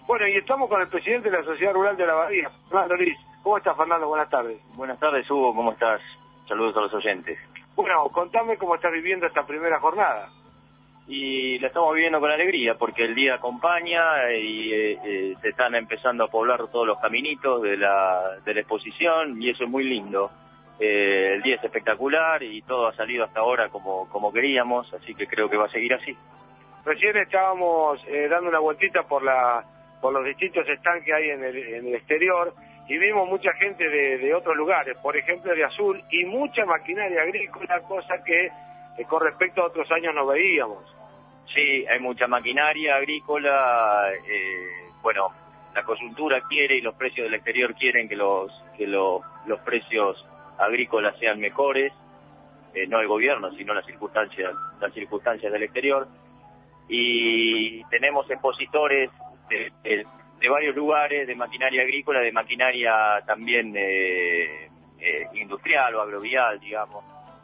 Bueno, y estamos con el presidente de la Sociedad Rural de la Bahía, Fernando Liz. ¿Cómo estás, Fernando? Buenas tardes. Buenas tardes, Hugo, ¿cómo estás? Saludos a los oyentes. Bueno, contame cómo estás viviendo esta primera jornada. Y la estamos viviendo con alegría porque el día acompaña y se están empezando a poblar todos los caminitos de la exposición y eso es muy lindo. El día es espectacular y todo ha salido hasta ahora como queríamos, así que creo que va a seguir así. Recién estábamos dando una vueltita por los distintos stands que hay en el exterior y vimos mucha gente de otros lugares, por ejemplo de Azul, y mucha maquinaria agrícola, cosa que con respecto a otros años no veíamos. Sí, hay mucha maquinaria agrícola, bueno, la coyuntura quiere y los precios del exterior quieren que los precios agrícolas sean mejores, no el gobierno, sino las circunstancias del exterior. Y tenemos expositores de varios lugares, de maquinaria agrícola, de maquinaria también industrial o agrovial, digamos,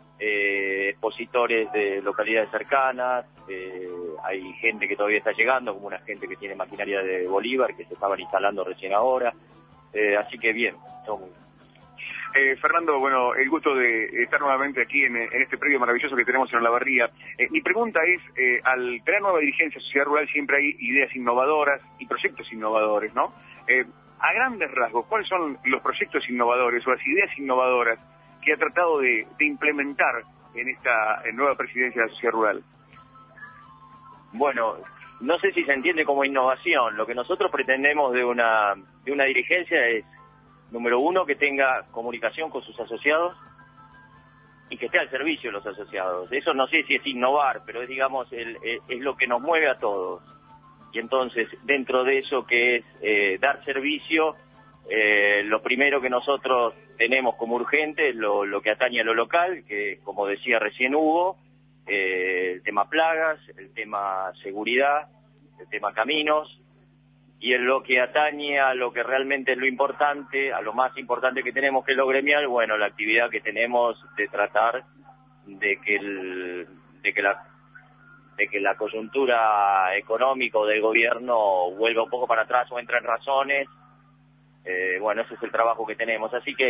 expositores de localidades cercanas, hay gente que todavía está llegando, como una gente que tiene maquinaria de Bolívar, que se estaban instalando recién ahora, así que bien, todo muy bien. Fernando, bueno, el gusto de estar nuevamente aquí en este predio maravilloso que tenemos en Olavarría. Mi pregunta es, al tener nueva dirigencia de Sociedad Rural siempre hay ideas innovadoras y proyectos innovadores, ¿no? A grandes rasgos, ¿cuáles son los proyectos innovadores o las ideas innovadoras que ha tratado de implementar en esta nueva presidencia de la Sociedad Rural? Bueno, no sé si se entiende como innovación. Lo que nosotros pretendemos de una dirigencia es, número uno, que tenga comunicación con sus asociados y que esté al servicio de los asociados. Eso no sé si es innovar, pero es, digamos, es lo que nos mueve a todos. Y entonces, dentro de eso que es dar servicio, lo primero que nosotros tenemos como urgente es lo que atañe a lo local, que como decía recién Hugo, el tema plagas, el tema seguridad, el tema caminos, y en lo que atañe a lo que realmente es lo importante, a lo más importante que tenemos, que es lo gremial, bueno, la actividad que tenemos de tratar de que la coyuntura económica del gobierno vuelva un poco para atrás o entre en razones. Bueno, ese es el trabajo que tenemos, así que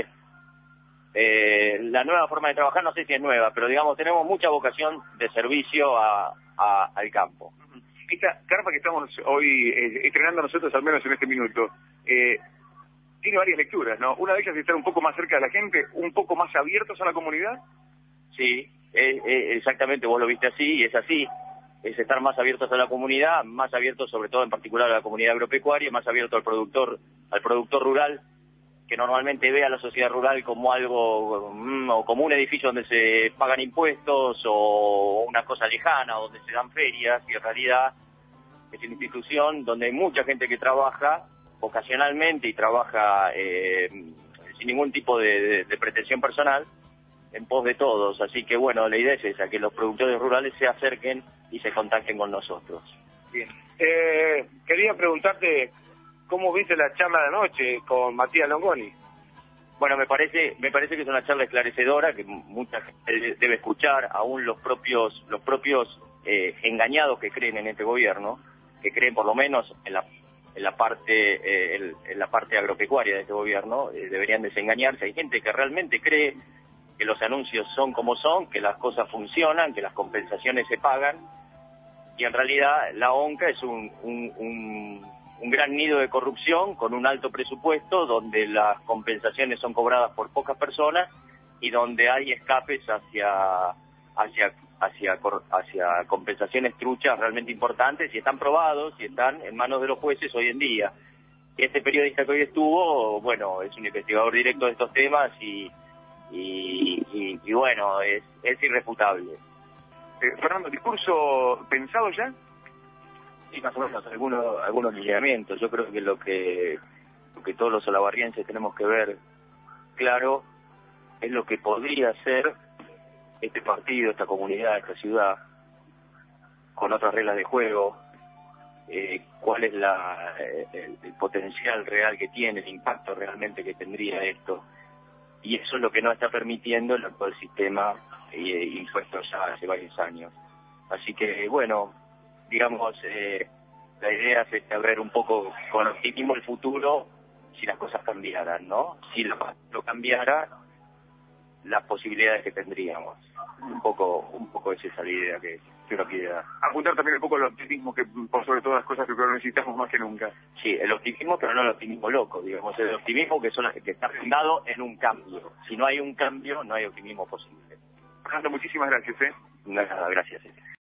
la nueva forma de trabajar, no sé si es nueva, pero digamos, tenemos mucha vocación de servicio al campo. Esta carpa que estamos hoy estrenando nosotros, al menos en este minuto, tiene varias lecturas, ¿no? Una de ellas es estar un poco más cerca de la gente, un poco más abiertos a la comunidad. Sí, exactamente, vos lo viste así, y es así. Es estar más abiertos a la comunidad, más abiertos sobre todo en particular a la comunidad agropecuaria, más abierto al productor rural, que normalmente ve a la sociedad rural como algo, o como un edificio donde se pagan impuestos, o una cosa lejana, donde se dan ferias, y en realidad es una institución donde hay mucha gente que trabaja ocasionalmente y trabaja sin ningún tipo de pretensión personal, en pos de todos. Así que bueno, la idea es esa, que los productores rurales se acerquen y se contacten con nosotros. Bien. Quería preguntarte, ¿cómo viste la charla de anoche con Matías Longoni? Bueno, me parece que es una charla esclarecedora, que mucha gente debe escuchar, aún los propios engañados que creen en este gobierno, que creen por lo menos en la parte agropecuaria de este gobierno, deberían desengañarse. Hay gente que realmente cree que los anuncios son como son, que las cosas funcionan, que las compensaciones se pagan, y en realidad la ONCA es un gran nido de corrupción con un alto presupuesto, donde las compensaciones son cobradas por pocas personas y donde hay escapes hacia compensaciones truchas realmente importantes, y están probados y están en manos de los jueces hoy en día. Este periodista que hoy estuvo, bueno, es un investigador directo de estos temas y bueno, es irrefutable. Fernando, ¿discurso pensado ya? Sí, más o menos, algunos lineamientos. Yo creo que lo que todos los olavarrienses tenemos que ver claro es lo que podría ser este partido, esta comunidad, esta ciudad, con otras reglas de juego, cuál es el potencial real que tiene, el impacto realmente que tendría esto. Y eso es lo que no está permitiendo el actual sistema impuesto ya hace varios años. Así que, bueno, digamos, la idea es ver un poco con optimismo el futuro, si las cosas cambiaran, ¿no? Si lo cambiara, las posibilidades que tendríamos. Un poco es esa la idea que uno quiere dar. Apuntar también un poco al optimismo, que por sobre todas las cosas que creo que necesitamos más que nunca. Sí, el optimismo, pero no el optimismo loco, digamos, el optimismo que está fundado en un cambio. Si no hay un cambio, no hay optimismo posible. Fernando, muchísimas gracias. Nada, gracias.